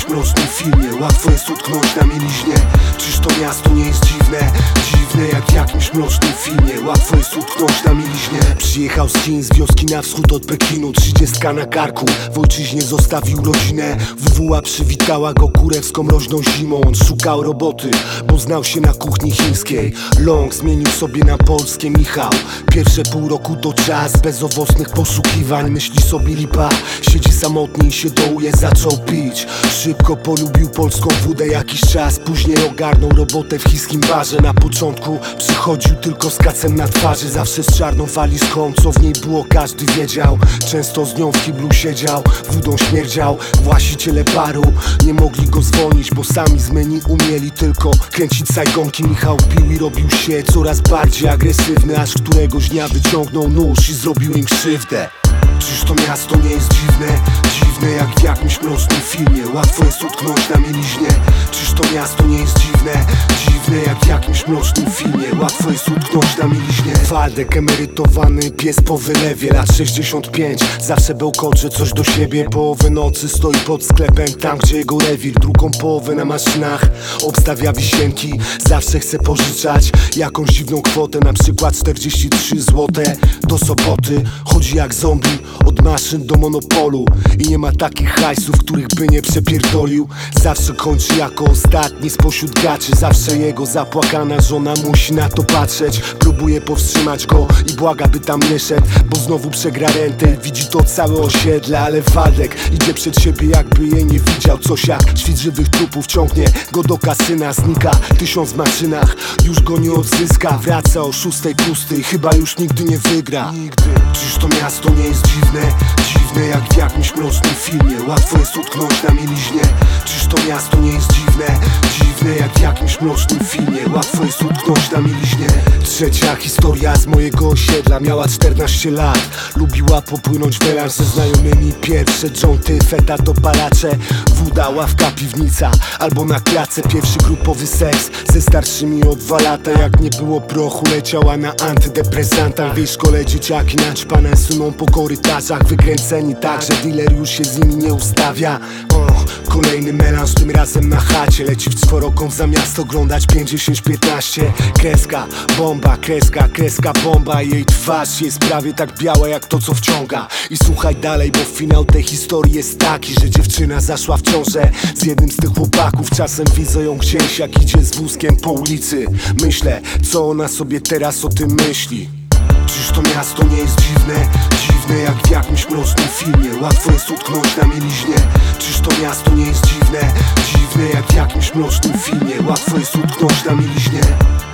jakimś mrocznym filmie. Łatwo jest utknąć na mieliźnie. Czyż to miasto nie jest dziwne? Dziwne jak w jakimś mrocznym filmie. Łatwo jest utknąć na mieliźnie. Przyjechał z Chin, z wioski na wschód od Pekinu, 30 na karku. W ojczyźnie zostawił rodzinę. WWA przywitała go kurewską mroźną zimą. On szukał roboty, bo znał się na kuchni chińskiej. Long zmienił sobie na polskie Michał. Pierwsze pół roku to czas bezowocnych poszukiwań. Myśli sobie lipa, siedzi samotnie i się dołuje, zaczął pić. Szybko polubił polską wódę jakiś czas. Później ogarnął robotę w chińskim barze. Na początku przychodził tylko z kacem na twarzy. Zawsze z czarną walizką, co w niej było każdy wiedział. Często z nią w kiblu siedział, wódą śmierdział. Właściciele baru nie mogli go zwolnić, bo sami z menu umieli tylko kręcić sajgonki. Michał pił i robił się coraz bardziej agresywny, aż któregoś dnia wyciągnął nóż i zrobił im krzywdę. Czyż to miasto nie jest dziwne? Dziwne jak w jakimś mrocznym filmie. Łatwo jest utknąć na mieliźnie. Czyż to miasto nie jest dziwne? Dziwne jak w jakimś mrocznym filmie. Łatwo jest utknąć na mieliźnie. Waldek, emerytowany pies po wylewie, lat 65. Zawsze bełkocze coś do siebie. Połowę nocy stoi pod sklepem, tam gdzie jego rewir. Drugą połowę na maszynach obstawia wisienki. Zawsze chce pożyczać jakąś dziwną kwotę, na przykład 43 złote do Sopoty. Chodzi jak zombie od maszyn do monopolu i nie ma takich hajsów, których by nie przepierdolił. Zawsze kończy jako ostatni spośród graczy. Zawsze jego zapłakana żona musi na to patrzeć. Próbuje powstrzymać go i błaga, by tam nie szedł, bo znowu przegra rentę. Widzi to całe osiedle, ale Waldek idzie przed siebie, jakby jej nie widział. Coś jak świt żywych trupów ciągnie go do kasyna. Znika 1000 w maszynach, już go nie odzyska. Wraca o 6 pusty i chyba już nigdy nie wygra. Czyż to miasto nie jest dziwne? Dziwne jak w jakimś mrocznym filmie. Łatwo jest utknąć na mieliźnie. Czyż to miasto nie jest dziwne? Dziwne jak w jakimś mrocznym filmie. Łatwo jest utknąć na mieliźnie. Trzecia historia z mojego osiedla. Miała 14 lat, lubiła popłynąć w melanż ze znajomymi. Pierwsze dżonty, feta, dopalacze, woda, ławka, piwnica albo na klatce. Pierwszy grupowy seks ze starszymi o 2 lata. Jak nie było prochu, leciała na antydepresantach. W jej szkole dzieciaki naćpane suną po korytarzach, wykręceni tak, że dealer już się z nimi nie ustawia. Kolejny melanż, tym razem na chacie. Leci w czworokąt zamiast oglądać 5-10-15. Kreska, bomba, kreska, kreska, bomba. Jej twarz jest prawie tak biała jak to, co wciąga. I słuchaj dalej, bo finał tej historii jest taki, że dziewczyna zaszła w ciążę z jednym z tych chłopaków. Czasem widzę ją gdzieś, jak idzie z wózkiem po ulicy. Myślę, co ona sobie teraz o tym myśli. Czyż to miasto nie jest dziwne? Dziwne jak w jakimś mrocznym filmie. Łatwo jest utknąć na mieliźnie. Czyż to miasto nie jest dziwne? Dziwne jak w jakimś mrocznym filmie. Łatwo jest utknąć na mieliźnie.